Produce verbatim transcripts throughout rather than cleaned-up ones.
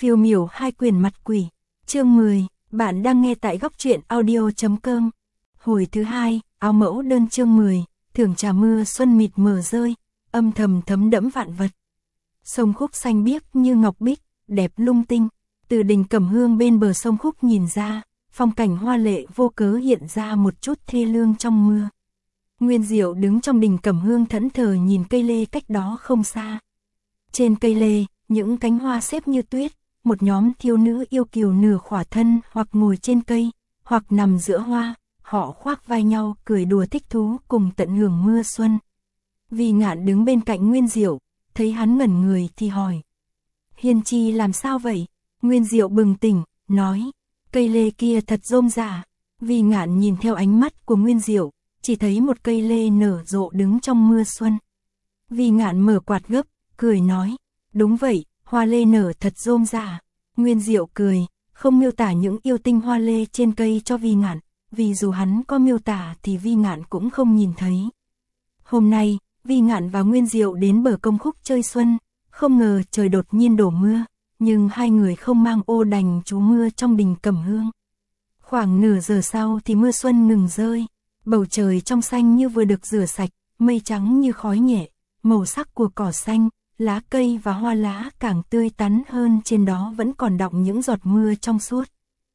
Phiêu miểu hai quyền mặt quỷ, chương mười, bạn đang nghe tại góc truyện audio.com. Hồi thứ hai, áo mẫu đơn chương mười, thưởng trà mưa xuân mịt mờ rơi, âm thầm thấm đẫm vạn vật. Sông Khúc xanh biếc như ngọc bích, đẹp lung tinh, từ đỉnh Cẩm Hương bên bờ sông Khúc nhìn ra, phong cảnh hoa lệ vô cớ hiện ra một chút thê lương trong mưa. Nguyên Diệu đứng trong đỉnh Cẩm Hương thẫn thờ nhìn cây lê cách đó không xa. Trên cây lê, những cánh hoa xếp như tuyết, một nhóm thiếu nữ yêu kiều nửa khỏa thân hoặc ngồi trên cây, hoặc nằm giữa hoa, họ khoác vai nhau cười đùa thích thú cùng tận hưởng mưa xuân. Vì Ngạn đứng bên cạnh Nguyên Diệu, thấy hắn ngẩn người thì hỏi: Hiên Chi làm sao vậy? Nguyên Diệu bừng tỉnh, nói: Cây lê kia thật rôm rả. Vì Ngạn nhìn theo ánh mắt của Nguyên Diệu, chỉ thấy một cây lê nở rộ đứng trong mưa xuân. Vì Ngạn mở quạt gấp, cười nói: Đúng vậy, hoa lê nở thật rôm rả. Nguyên Diệu cười, không miêu tả những yêu tinh hoa lê trên cây cho Vi Ngạn, vì dù hắn có miêu tả thì Vi Ngạn cũng không nhìn thấy. Hôm nay, Vi Ngạn và Nguyên Diệu đến bờ công Khúc chơi xuân, không ngờ trời đột nhiên đổ mưa, nhưng hai người không mang ô đành trú mưa trong đỉnh Cẩm Hương. Khoảng nửa giờ sau thì mưa xuân ngừng rơi, bầu trời trong xanh như vừa được rửa sạch, mây trắng như khói nhẹ, màu sắc của cỏ xanh, lá cây và hoa lá càng tươi tắn hơn, trên đó vẫn còn đọng những giọt mưa trong suốt.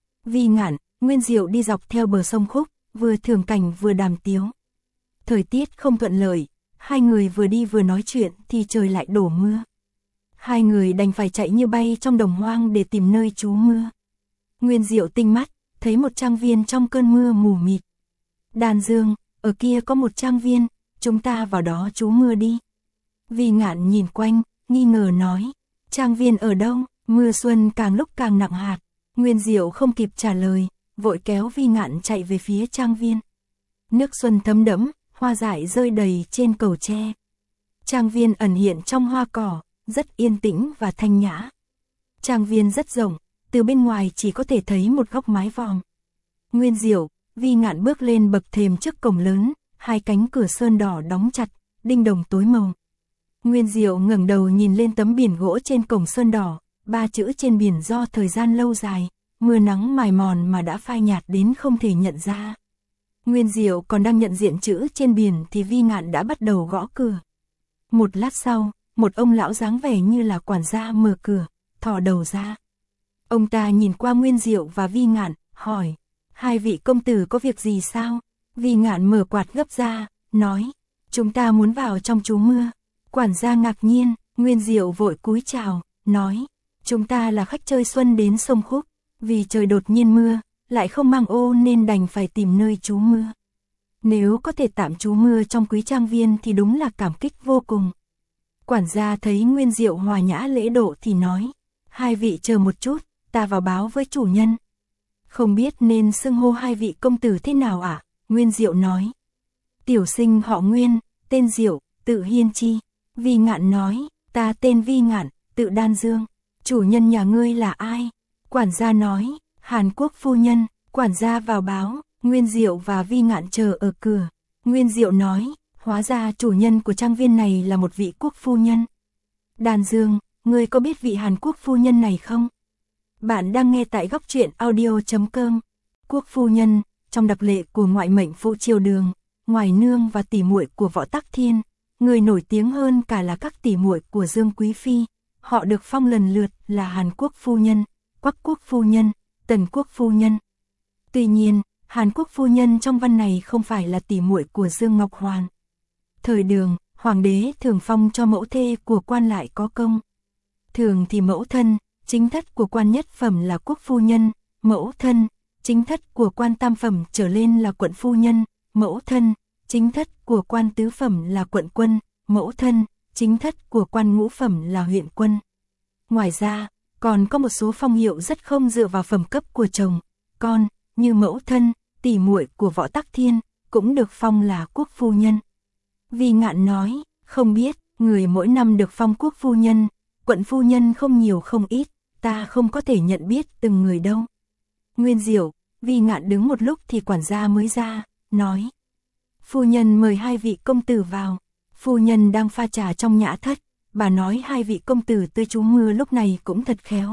Vi Ngạn, Nguyên Diệu đi dọc theo bờ sông Khúc, vừa thưởng cảnh vừa đàm tiếu. Thời tiết không thuận lợi, hai người vừa đi vừa nói chuyện thì trời lại đổ mưa. Hai người đành phải chạy như bay trong đồng hoang để tìm nơi trú mưa. Nguyên Diệu tinh mắt, thấy một trang viên trong cơn mưa mù mịt. Đàn Dương, ở kia có một trang viên, chúng ta vào đó trú mưa đi. Vi Ngạn nhìn quanh, nghi ngờ nói: Trang viên ở đâu? Mưa xuân càng lúc càng nặng hạt. Nguyên Diệu không kịp trả lời, vội kéo Vi Ngạn chạy về phía trang viên. Nước xuân thấm đẫm, hoa dại rơi đầy trên cầu tre. Trang viên ẩn hiện trong hoa cỏ, rất yên tĩnh và thanh nhã. Trang viên rất rộng, từ bên ngoài chỉ có thể thấy một góc mái vòm. Nguyên Diệu, Vi Ngạn bước lên bậc thềm trước cổng lớn, hai cánh cửa sơn đỏ đóng chặt, đinh đồng tối màu. Nguyên Diệu ngẩng đầu nhìn lên tấm biển gỗ trên cổng sơn đỏ, ba chữ trên biển do thời gian lâu dài, mưa nắng mài mòn mà đã phai nhạt đến không thể nhận ra. Nguyên Diệu còn đang nhận diện chữ trên biển thì Vi Ngạn đã bắt đầu gõ cửa. Một lát sau, một ông lão dáng vẻ như là quản gia mở cửa, thò đầu ra. Ông ta nhìn qua Nguyên Diệu và Vi Ngạn, hỏi: Hai vị công tử có việc gì sao? Vi Ngạn mở quạt gấp ra, nói: Chúng ta muốn vào trong trú mưa. Quản gia ngạc nhiên, Nguyên Diệu vội cúi chào, nói: Chúng ta là khách chơi xuân đến sông Khúc, vì trời đột nhiên mưa, lại không mang ô nên đành phải tìm nơi trú mưa. Nếu có thể tạm trú mưa trong quý trang viên thì đúng là cảm kích vô cùng. Quản gia thấy Nguyên Diệu hòa nhã lễ độ thì nói: Hai vị chờ một chút, ta vào báo với chủ nhân. Không biết nên xưng hô hai vị công tử thế nào ạ? À? Nguyên Diệu nói: Tiểu sinh họ Nguyên, tên Diệu, tự Hiên Chi. Vi Ngạn nói: Ta tên Vi Ngạn, tự Đan Dương. Chủ nhân nhà ngươi là ai? Quản gia nói: Hàn Quốc phu nhân. Quản gia vào báo, Nguyên Diệu và Vi Ngạn chờ ở cửa. Nguyên Diệu nói: Hóa ra chủ nhân của trang viên này là một vị quốc phu nhân. Đan Dương, ngươi có biết vị Hàn Quốc phu nhân này không? Bạn đang nghe tại góc truyện audio.com. Quốc phu nhân, trong đặc lệ của ngoại mệnh phụ triều Đường, ngoài nương và tỷ muội của Võ Tắc Thiên, người nổi tiếng hơn cả là các tỷ muội của Dương Quý Phi. Họ được phong lần lượt là Hàn Quốc phu nhân, Quắc Quốc phu nhân, Tần Quốc phu nhân. Tuy nhiên, Hàn Quốc phu nhân trong văn này không phải là tỷ muội của Dương Ngọc Hoàn. Thời Đường, hoàng đế thường phong cho mẫu thê của quan lại có công. Thường thì mẫu thân, chính thất của quan nhất phẩm là quốc phu nhân, mẫu thân, chính thất của quan tam phẩm trở lên là quận phu nhân, mẫu thân, chính thất của quan tứ phẩm là quận quân, mẫu thân, chính thất của quan ngũ phẩm là huyện quân. Ngoài ra, còn có một số phong hiệu rất không dựa vào phẩm cấp của chồng, con, như mẫu thân, tỷ muội của Võ Tắc Thiên, cũng được phong là quốc phu nhân. Vi Ngạn nói: Không biết, người mỗi năm được phong quốc phu nhân, quận phu nhân không nhiều không ít, ta không có thể nhận biết từng người đâu. Nguyên Diệu, Vi Ngạn đứng một lúc thì quản gia mới ra, nói: Phu nhân mời hai vị công tử vào. Phu nhân đang pha trà trong nhã thất, bà nói hai vị công tử tới trú mưa lúc này cũng thật khéo,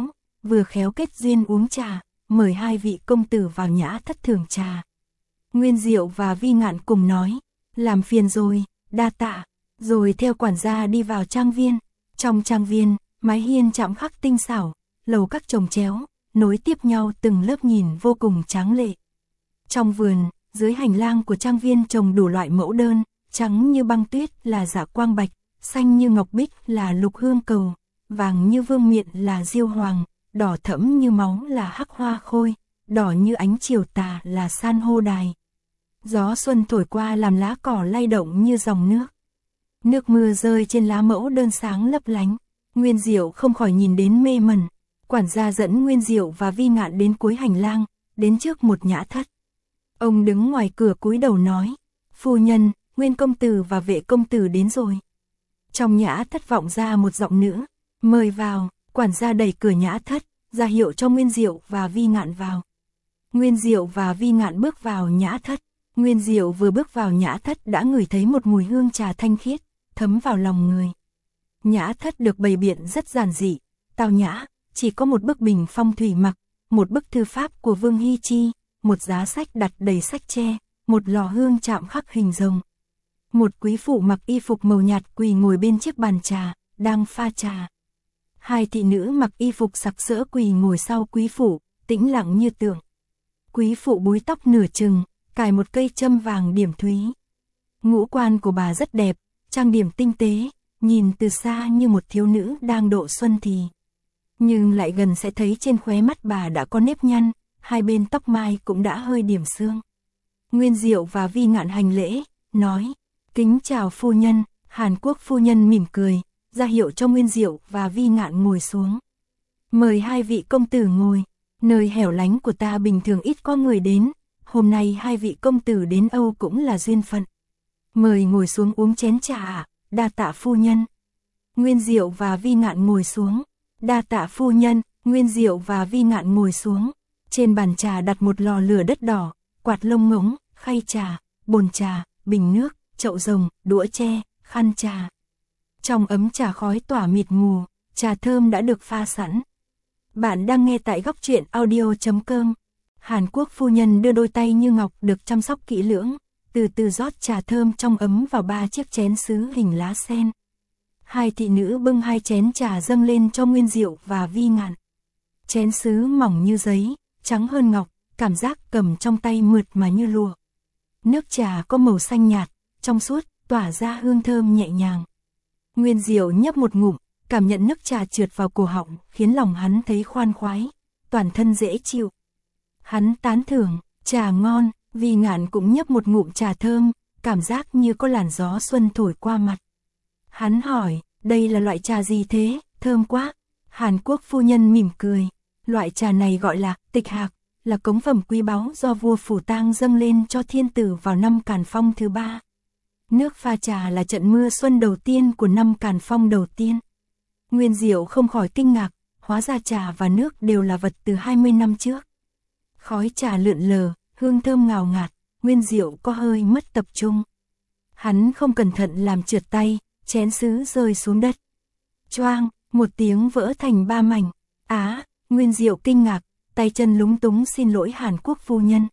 vừa khéo kết duyên uống trà, mời hai vị công tử vào nhã thất thưởng trà. Nguyên Diệu và Vi Ngạn cùng nói, làm phiền rồi, đa tạ, rồi theo quản gia đi vào trang viên. Trong trang viên, mái hiên chạm khắc tinh xảo, lầu các chồng chéo, nối tiếp nhau từng lớp nhìn vô cùng tráng lệ. Trong vườn, dưới hành lang của trang viên trồng đủ loại mẫu đơn, trắng như băng tuyết là dạ quang bạch, xanh như ngọc bích là lục hương cầu, vàng như vương miện là diêu hoàng, đỏ thẫm như máu là hắc hoa khôi, đỏ như ánh chiều tà là san hô đài. Gió xuân thổi qua làm lá cỏ lay động như dòng nước. Nước mưa rơi trên lá mẫu đơn sáng lấp lánh. Nguyên Diệu không khỏi nhìn đến mê mẩn. Quản gia dẫn Nguyên Diệu và Vi Ngạn đến cuối hành lang, đến trước một nhã thất. Ông đứng ngoài cửa cúi đầu nói, phu nhân, Nguyên công tử và Vệ công tử đến rồi. Trong nhã thất vọng ra một giọng nữ, mời vào. Quản gia đẩy cửa nhã thất, ra hiệu cho Nguyên Diệu và Vi Ngạn vào. Nguyên Diệu và Vi Ngạn bước vào nhã thất. Nguyên Diệu vừa bước vào nhã thất đã ngửi thấy một mùi hương trà thanh khiết, thấm vào lòng người. Nhã thất được bày biện rất giản dị, tao nhã, chỉ có một bức bình phong thủy mặc, một bức thư pháp của Vương Hy Chi, một giá sách đặt đầy sách tre, một lò hương chạm khắc hình rồng. Một quý phụ mặc y phục màu nhạt quỳ ngồi bên chiếc bàn trà, đang pha trà. Hai thị nữ mặc y phục sặc sỡ quỳ ngồi sau quý phụ, tĩnh lặng như tượng. Quý phụ búi tóc nửa chừng, cài một cây châm vàng điểm thúy. Ngũ quan của bà rất đẹp, trang điểm tinh tế, nhìn từ xa như một thiếu nữ đang độ xuân thì. Nhưng lại gần sẽ thấy trên khóe mắt bà đã có nếp nhăn, hai bên tóc mai cũng đã hơi điểm sương. Nguyên Diệu và Vi Ngạn hành lễ, nói, kính chào phu nhân. Hàn Quốc phu nhân mỉm cười, ra hiệu cho Nguyên Diệu và Vi Ngạn ngồi xuống. Mời hai vị công tử ngồi, nơi hẻo lánh của ta bình thường ít có người đến, hôm nay hai vị công tử đến Âu cũng là duyên phận. Mời ngồi xuống uống chén trà ạ, đa tạ phu nhân. Nguyên Diệu và Vi Ngạn ngồi xuống, đa tạ phu nhân. Nguyên Diệu và Vi Ngạn ngồi xuống, trên bàn trà đặt một lò lửa đất đỏ, quạt lông ngỗng, khay trà, bồn trà, bình nước, chậu rồng, đũa tre, khăn trà. Trong ấm trà khói tỏa mịt mù, trà thơm đã được pha sẵn. Bạn đang nghe tại góc truyện audio chấm com. Hàn Quốc phu nhân đưa đôi tay như ngọc được chăm sóc kỹ lưỡng, từ từ rót trà thơm trong ấm vào ba chiếc chén sứ hình lá sen. Hai thị nữ bưng hai chén trà dâng lên cho Nguyên Diệu và Vi Ngạn. Chén sứ mỏng như giấy, trắng hơn ngọc, cảm giác cầm trong tay mượt mà như lụa. Nước trà có màu xanh nhạt, trong suốt, tỏa ra hương thơm nhẹ nhàng. Nguyên Diệu nhấp một ngụm, cảm nhận nước trà trượt vào cổ họng, khiến lòng hắn thấy khoan khoái, toàn thân dễ chịu. Hắn tán thưởng, trà ngon. Vi Ngạn cũng nhấp một ngụm trà thơm, cảm giác như có làn gió xuân thổi qua mặt. Hắn hỏi, đây là loại trà gì thế, thơm quá. Hàn Quốc phu nhân mỉm cười, loại trà này gọi là tịch hạc, là cống phẩm quý báu do vua Phủ Tang dâng lên cho thiên tử vào năm Càn Phong thứ ba. Nước pha trà là trận mưa xuân đầu tiên của năm Càn Phong đầu tiên. Nguyên Diệu không khỏi kinh ngạc, hóa ra trà và nước đều là vật từ hai mươi năm trước. Khói trà lượn lờ, hương thơm ngào ngạt, Nguyên Diệu có hơi mất tập trung. Hắn không cẩn thận làm trượt tay, chén sứ rơi xuống đất. Choang, một tiếng vỡ thành ba mảnh. Á, Nguyên Diệu kinh ngạc, tay chân lúng túng xin lỗi Hàn Quốc phu nhân.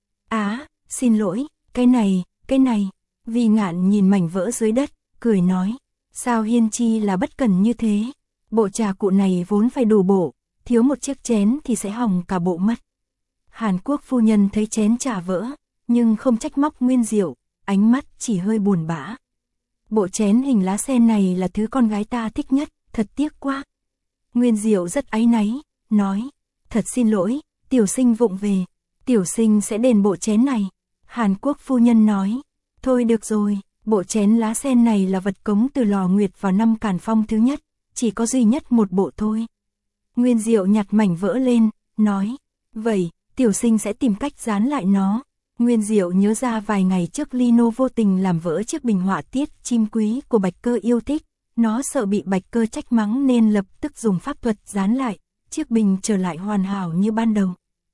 Á, xin lỗi, cái này, cái này. Vi Ngạn nhìn mảnh vỡ dưới đất, cười nói, sao Hiên Chi là bất cẩn như thế? Bộ trà cụ này vốn phải đủ bộ, thiếu một chiếc chén thì sẽ hỏng cả bộ mất. Hàn Quốc phu nhân thấy chén trà vỡ, nhưng không trách móc Nguyên Diệu, ánh mắt chỉ hơi buồn bã. Bộ chén hình lá sen này là thứ con gái ta thích nhất, thật tiếc quá. Nguyên Diệu rất áy náy, nói, thật xin lỗi, tiểu sinh vụng về, tiểu sinh sẽ đền bộ chén này. Hàn Quốc phu nhân nói, thôi được rồi, bộ chén lá sen này là vật cống từ lò nguyệt vào năm Càn Phong thứ nhất, chỉ có duy nhất một bộ thôi. Nguyên Diệu nhặt mảnh vỡ lên, nói, vậy, tiểu sinh sẽ tìm cách dán lại nó. Nguyên Diệu nhớ ra vài ngày trước Lino vô tình làm vỡ chiếc bình họa tiết chim quý của Bạch Cơ yêu thích, nó sợ bị Bạch Cơ trách mắng nên lập tức dùng pháp thuật dán lại, chiếc bình trở lại hoàn hảo như ban đầu.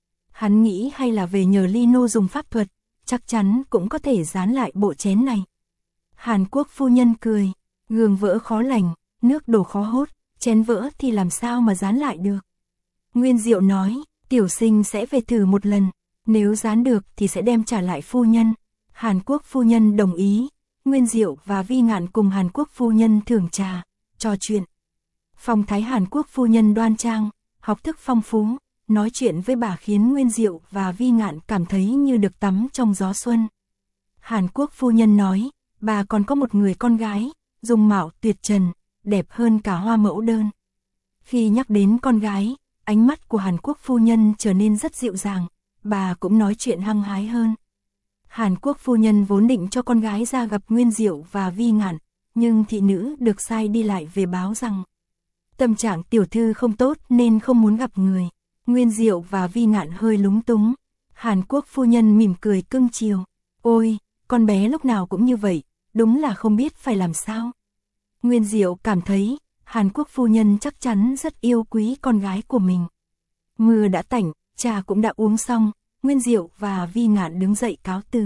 Hắn nghĩ hay là về nhờ Lino dùng pháp thuật, chắc chắn cũng có thể dán lại bộ chén này. Hàn Quốc phu nhân cười, gương vỡ khó lành, nước đổ khó hốt, chén vỡ thì làm sao mà dán lại được. Nguyên Diệu nói, tiểu sinh sẽ về thử một lần, nếu dán được thì sẽ đem trả lại phu nhân. Hàn Quốc phu nhân đồng ý, Nguyên Diệu và Vi Ngạn cùng Hàn Quốc phu nhân thưởng trà, trò chuyện. Phong thái Hàn Quốc phu nhân đoan trang, học thức phong phú, nói chuyện với bà khiến Nguyên Diệu và Vi Ngạn cảm thấy như được tắm trong gió xuân. Hàn Quốc phu nhân nói, bà còn có một người con gái, dung mạo tuyệt trần, đẹp hơn cả hoa mẫu đơn. Khi nhắc đến con gái, ánh mắt của Hàn Quốc phu nhân trở nên rất dịu dàng, bà cũng nói chuyện hăng hái hơn. Hàn Quốc phu nhân vốn định cho con gái ra gặp Nguyên Diệu và Vi Ngạn, nhưng thị nữ được sai đi lại về báo rằng tâm trạng tiểu thư không tốt nên không muốn gặp người. Nguyên Diệu và Vi Ngạn hơi lúng túng. Hàn Quốc phu nhân mỉm cười cưng chiều. Ôi, con bé lúc nào cũng như vậy, đúng là không biết phải làm sao. Nguyên Diệu cảm thấy, Hàn Quốc phu nhân chắc chắn rất yêu quý con gái của mình. Mưa đã tạnh, trà cũng đã uống xong, Nguyên Diệu và Vi Ngạn đứng dậy cáo từ.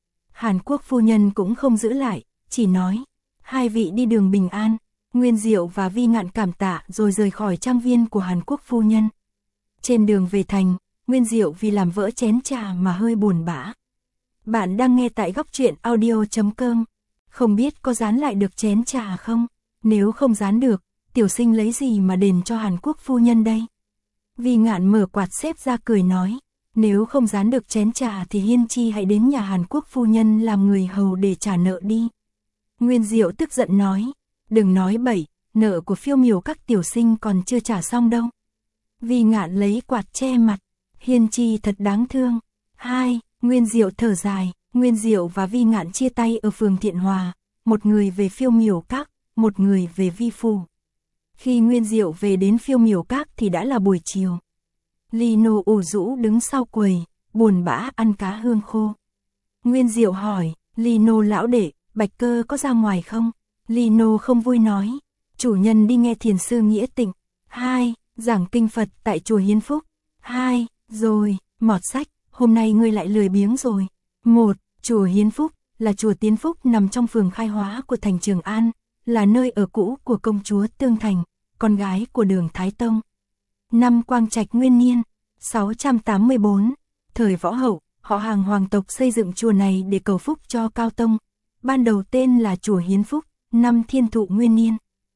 Hàn Quốc phu nhân cũng không giữ lại, chỉ nói, hai vị đi đường bình an. Nguyên Diệu và Vi Ngạn cảm tạ rồi rời khỏi trang viên của Hàn Quốc phu nhân. Trên đường về thành, Nguyên Diệu vì làm vỡ chén trà mà hơi buồn bã. Bạn đang nghe tại góc truyện audio chấm com. Không biết có dán lại được chén trà không? Nếu không dán được, tiểu sinh lấy gì mà đền cho Hàn Quốc phu nhân đây? Vi Ngạn mở quạt xếp ra cười nói, nếu không dán được chén trà thì Hiên Chi hãy đến nhà Hàn Quốc phu nhân làm người hầu để trả nợ đi. Nguyên Diệu tức giận nói, đừng nói bậy, nợ của Phiêu Miểu các tiểu sinh còn chưa trả xong đâu. Vi Ngạn lấy quạt che mặt, Hiên Chi thật đáng thương. Hai, Nguyên Diệu thở dài, Nguyên Diệu và Vi Ngạn chia tay ở phường Thiện Hòa, một người về Phiêu Miểu các, một người về Vi phủ. Khi Nguyên Diệu về đến Phiêu Miểu các thì đã là buổi chiều. Lino ủ rũ đứng sau quầy, buồn bã ăn cá hương khô. Nguyên Diệu hỏi, Lino lão đệ, Bạch Cơ có ra ngoài không? Lino không vui nói, chủ nhân đi nghe thiền sư Nghĩa Tịnh. Hai, giảng kinh Phật tại chùa Hiến Phúc. Hai, rồi, mọt sách, hôm nay ngươi lại lười biếng rồi. Một, chùa Hiến Phúc là chùa Tiến Phúc nằm trong phường Khai Hóa của thành Trường An, là nơi ở cũ của công chúa Tương Thành, con gái của Đường Thái Tông. Năm Quang Trạch Nguyên Niên, sáu trăm tám mươi tư, thời Võ Hậu, họ Hàng hoàng tộc xây dựng chùa này để cầu phúc cho Cao Tông. Ban đầu tên là chùa Hiến Phúc. Năm Thiên Thụ Nguyên Niên,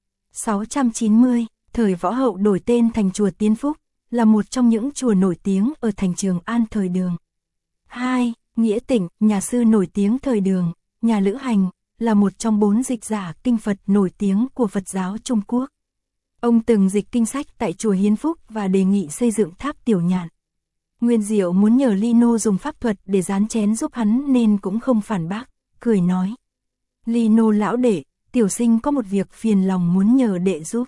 sáu trăm chín mươi, thời Võ Hậu đổi tên thành chùa Tiến Phúc, là một trong những chùa nổi tiếng ở thành Trường An thời Đường. Hai, Nghĩa Tịnh, nhà sư nổi tiếng thời Đường, nhà Lữ Hành, là một trong bốn dịch giả kinh Phật nổi tiếng của Phật giáo Trung Quốc. Ông từng dịch kinh sách tại chùa Hiến Phúc và đề nghị xây dựng tháp Tiểu Nhạn. Nguyên Diệu muốn nhờ Lino dùng pháp thuật để dán chén giúp hắn nên cũng không phản bác, cười nói. Lino lão đệ, tiểu sinh có một việc phiền lòng muốn nhờ đệ giúp.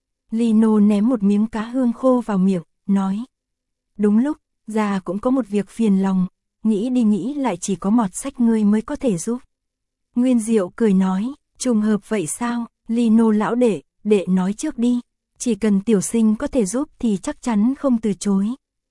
Lino ném một miếng cá hương khô vào miệng, nói. Đúng lúc, già cũng có một việc phiền lòng, nghĩ đi nghĩ lại chỉ có mọt sách ngươi mới có thể giúp. Nguyên Diệu cười nói, trùng hợp vậy sao? Lino lão đệ, đệ nói trước đi, chỉ cần tiểu sinh có thể giúp thì chắc chắn không từ chối.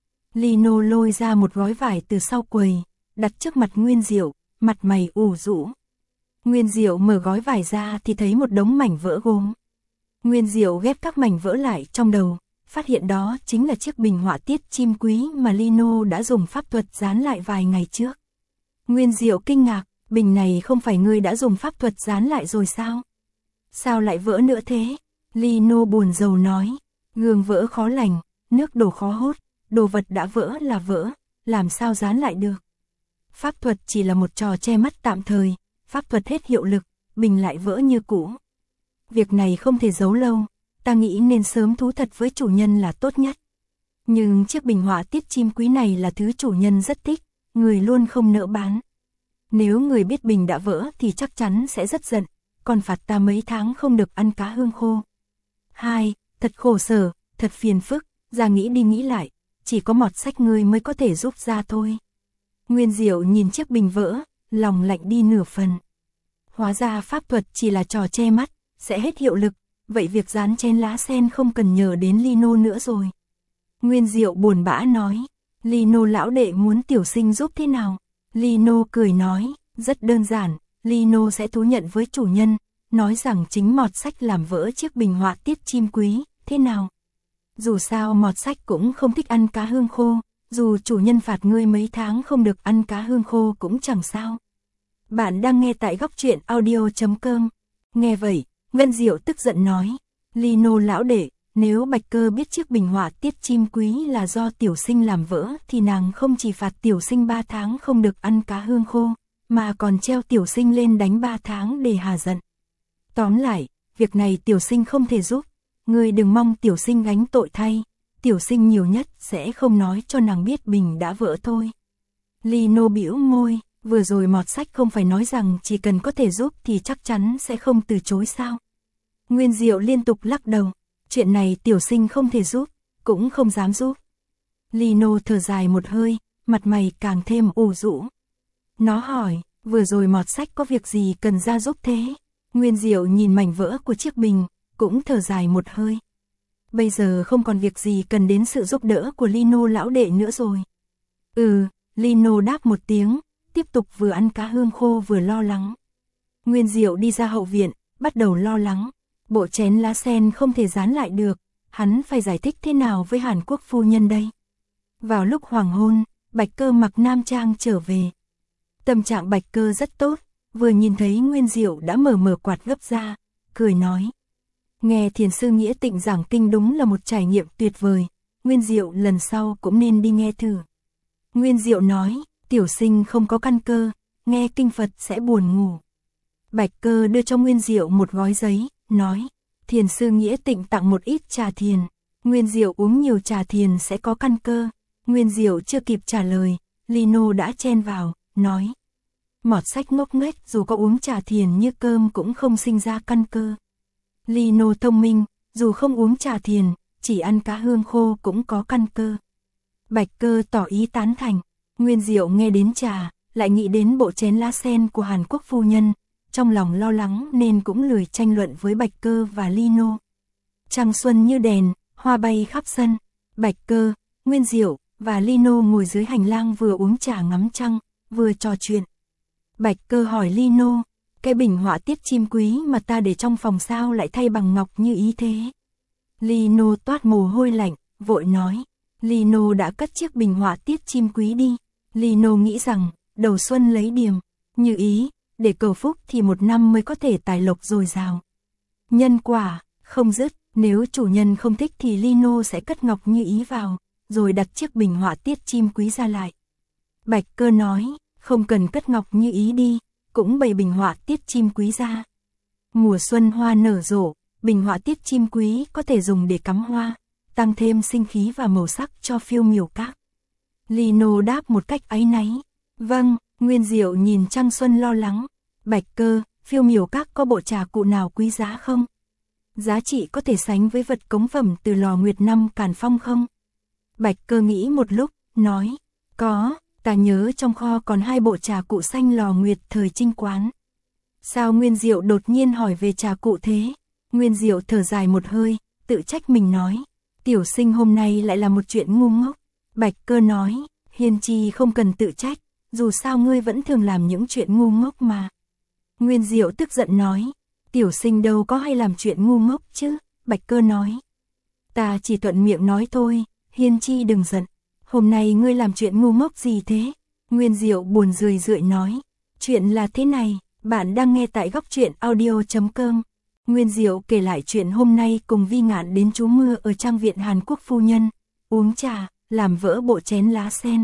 Lino lôi ra một gói vải từ sau quầy, đặt trước mặt Nguyên Diệu, mặt mày ủ rũ. Nguyên Diệu mở gói vải ra thì thấy một đống mảnh vỡ gốm. Nguyên Diệu ghép các mảnh vỡ lại trong đầu, phát hiện đó chính là chiếc bình họa tiết chim quý mà Lino đã dùng pháp thuật dán lại vài ngày trước. Nguyên Diệu kinh ngạc, bình này không phải ngươi đã dùng pháp thuật dán lại rồi sao? Sao lại vỡ nữa thế? Lino buồn rầu nói, gương vỡ khó lành, nước đổ khó hốt, đồ vật đã vỡ là vỡ, làm sao dán lại được? Pháp thuật chỉ là một trò che mắt tạm thời, pháp thuật hết hiệu lực, bình lại vỡ như cũ. Việc này không thể giấu lâu, ta nghĩ nên sớm thú thật với chủ nhân là tốt nhất. Nhưng chiếc bình họa tiết chim quý này là thứ chủ nhân rất thích, người luôn không nỡ bán. Nếu người biết bình đã vỡ thì chắc chắn sẽ rất giận, còn phạt ta mấy tháng không được ăn cá hương khô. Hai, thật khổ sở, thật phiền phức, ra nghĩ đi nghĩ lại, chỉ có mọt sách ngươi mới có thể giúp ra thôi. Nguyên Diệu nhìn chiếc bình vỡ, lòng lạnh đi nửa phần. Hóa ra pháp thuật chỉ là trò che mắt, sẽ hết hiệu lực, vậy việc dán chén lá sen không cần nhờ đến Lino nữa rồi. Nguyên Diệu buồn bã nói, Lino lão đệ muốn tiểu sinh giúp thế nào? Lino cười nói, rất đơn giản, Lino sẽ thú nhận với chủ nhân, nói rằng chính mọt sách làm vỡ chiếc bình họa tiết chim quý, thế nào? dù sao mọt sách cũng không thích ăn cá hương khô, dù chủ nhân phạt ngươi mấy tháng không được ăn cá hương khô cũng chẳng sao. Bạn đang nghe tại góc truyện audio chấm com. Nghe vậy, Ngân Diệu tức giận nói, Lino lão đệ, nếu Bạch Cơ biết chiếc bình họa tiết chim quý là do tiểu sinh làm vỡ thì nàng không chỉ phạt tiểu sinh ba tháng không được ăn cá hương khô, mà còn treo tiểu sinh lên đánh ba tháng để hà giận. Tóm lại, việc này tiểu sinh không thể giúp, ngươi đừng mong tiểu sinh gánh tội thay, tiểu sinh nhiều nhất sẽ không nói cho nàng biết bình đã vỡ thôi. Lino bĩu môi, vừa rồi mọt sách không phải nói rằng chỉ cần có thể giúp thì chắc chắn sẽ không từ chối sao. Nguyên Diệu liên tục lắc đầu, chuyện này tiểu sinh không thể giúp, cũng không dám giúp. Lino thở dài một hơi, mặt mày càng thêm u rũ. Nó hỏi, vừa rồi mọt sách có việc gì cần ra giúp thế? Nguyên Diệu nhìn mảnh vỡ của chiếc bình, cũng thở dài một hơi. Bây giờ không còn việc gì cần đến sự giúp đỡ của Lino lão đệ nữa rồi. Ừ, Lino đáp một tiếng, tiếp tục vừa ăn cá hương khô vừa lo lắng. Nguyên Diệu đi ra hậu viện, bắt đầu lo lắng. Bộ chén lá sen không thể dán lại được, hắn phải giải thích thế nào với Hàn Quốc phu nhân đây? Vào lúc hoàng hôn, Bạch Cơ mặc nam trang trở về. Tâm trạng Bạch Cơ rất tốt, vừa nhìn thấy Nguyên Diệu đã mở mở quạt gấp ra, cười nói. Nghe thiền sư Nghĩa Tịnh giảng kinh đúng là một trải nghiệm tuyệt vời, Nguyên Diệu lần sau cũng nên đi nghe thử. Nguyên Diệu nói, tiểu sinh không có căn cơ, nghe kinh Phật sẽ buồn ngủ. Bạch Cơ đưa cho Nguyên Diệu một gói giấy, nói, thiền sư Nghĩa Tịnh tặng một ít trà thiền, Nguyên Diệu uống nhiều trà thiền sẽ có căn cơ. Nguyên Diệu chưa kịp trả lời, Lino đã chen vào, nói. Mọt sách ngốc nghếch dù có uống trà thiền như cơm cũng không sinh ra căn cơ. Lino thông minh, dù không uống trà thiền, chỉ ăn cá hương khô cũng có căn cơ. Bạch Cơ tỏ ý tán thành, Nguyên Diệu nghe đến trà, lại nghĩ đến bộ chén lá sen của Hàn Quốc phu nhân, trong lòng lo lắng nên cũng lười tranh luận với Bạch Cơ và Lino. Trăng xuân như đèn, hoa bay khắp sân, Bạch Cơ, Nguyên Diệu và Lino ngồi dưới hành lang vừa uống trà ngắm trăng, vừa trò chuyện. Bạch Cơ hỏi Lino, cái bình họa tiết chim quý mà ta để trong phòng sao lại thay bằng ngọc như ý thế? Lino toát mồ hôi lạnh, vội nói, Lino đã cất chiếc bình họa tiết chim quý đi. Lino nghĩ rằng, đầu xuân lấy điềm, như ý, để cầu phúc thì một năm mới có thể tài lộc dồi dào. Nhân quả, không dứt, nếu chủ nhân không thích thì Lino sẽ cất ngọc như ý vào, rồi đặt chiếc bình họa tiết chim quý ra lại. Bạch Cơ nói, không cần cất ngọc như ý đi, cũng bày bình họa tiết chim quý ra. Mùa xuân hoa nở rộ, bình họa tiết chim quý có thể dùng để cắm hoa, tăng thêm sinh khí và màu sắc cho phiêu miểu các. Lino đáp một cách áy náy. Vâng, Nguyên Diệu nhìn trăng xuân lo lắng. Bạch Cơ, phiêu miểu các có bộ trà cụ nào quý giá không? Giá trị có thể sánh với vật cống phẩm từ lò Nguyệt năm Càn Phong không? Bạch Cơ nghĩ một lúc, nói, có, ta nhớ trong kho còn hai bộ trà cụ xanh lò Nguyệt thời Trinh Quán. Sao Nguyên Diệu đột nhiên hỏi về trà cụ thế? Nguyên Diệu thở dài một hơi, tự trách mình nói, tiểu sinh hôm nay lại là một chuyện ngu ngốc. Bạch Cơ nói, Hiên Chi không cần tự trách, dù sao ngươi vẫn thường làm những chuyện ngu ngốc mà. Nguyên Diệu tức giận nói, tiểu sinh đâu có hay làm chuyện ngu ngốc chứ. Bạch Cơ nói, ta chỉ thuận miệng nói thôi, Hiên Chi đừng giận. Hôm nay ngươi làm chuyện ngu ngốc gì thế? Nguyên Diệu buồn rười rượi nói, chuyện là thế này, bạn đang nghe tại góc truyện audio chấm com. Nguyên Diệu kể lại chuyện hôm nay cùng Vi Ngạn đến trú mưa ở trang viện Hàn Quốc phu nhân, uống trà, làm vỡ bộ chén lá sen.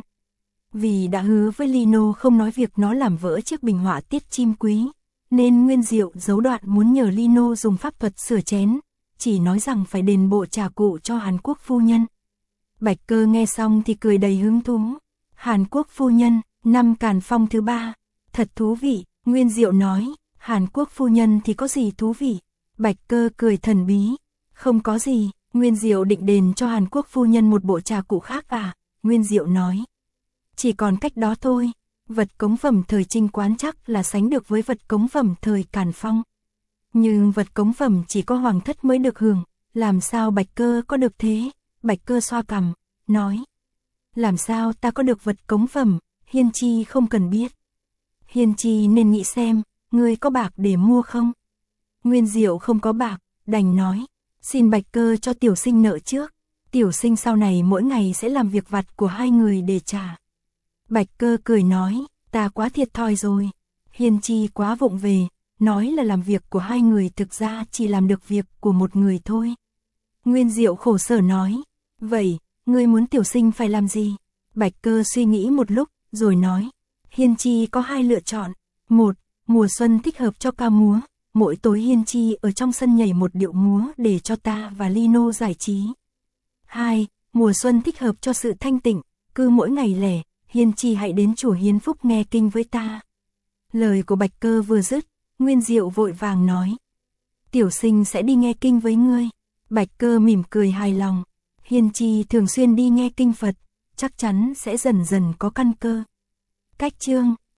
Vì đã hứa với Lino không nói việc nó làm vỡ chiếc bình họa tiết chim quý, nên Nguyên Diệu giấu đoạn muốn nhờ Lino dùng pháp thuật sửa chén, chỉ nói rằng phải đền bộ trà cụ cho Hàn Quốc phu nhân. Bạch Cơ nghe xong thì cười đầy hứng thú. Hàn Quốc phu nhân, năm Càn Phong thứ ba, thật thú vị. Nguyên Diệu nói, Hàn Quốc phu nhân thì có gì thú vị? Bạch Cơ cười thần bí, không có gì. Nguyên Diệu định đền cho Hàn Quốc phu nhân một bộ trà cụ khác à? Nguyên Diệu nói, chỉ còn cách đó thôi. Vật cống phẩm thời Trinh Quán chắc là sánh được với vật cống phẩm thời Càn Phong. Nhưng vật cống phẩm chỉ có hoàng thất mới được hưởng, làm sao Bạch Cơ có được thế? Bạch Cơ xoa cằm, nói, làm sao ta có được vật cống phẩm, Hiên Chi không cần biết. Hiên Chi nên nghĩ xem, ngươi có bạc để mua không? Nguyên Diệu không có bạc, đành nói, xin Bạch Cơ cho tiểu sinh nợ trước. Tiểu Sinh sau này mỗi ngày sẽ làm việc vặt của hai người để trả. Bạch Cơ cười nói, ta quá thiệt thòi rồi. Hiên Chi quá vụng về, nói là làm việc của hai người thực ra chỉ làm được việc của một người thôi. Nguyên Diệu khổ sở nói, vậy, ngươi muốn Tiểu Sinh phải làm gì? Bạch Cơ suy nghĩ một lúc, rồi nói, Hiên Chi có hai lựa chọn. Một, mùa xuân thích hợp cho ca múa, mỗi tối Hiên Chi ở trong sân nhảy một điệu múa để cho ta và Lino giải trí. Hai, mùa xuân thích hợp cho sự thanh tịnh, cứ mỗi ngày lẻ, Hiên Chi hãy đến chùa Hiến Phúc nghe kinh với ta. Lời của Bạch Cơ vừa dứt, Nguyên Diệu vội vàng nói, Tiểu Sinh sẽ đi nghe kinh với ngươi. Bạch Cơ mỉm cười hài lòng, Hiên Chi thường xuyên đi nghe kinh Phật, chắc chắn sẽ dần dần có căn cơ. Cách chương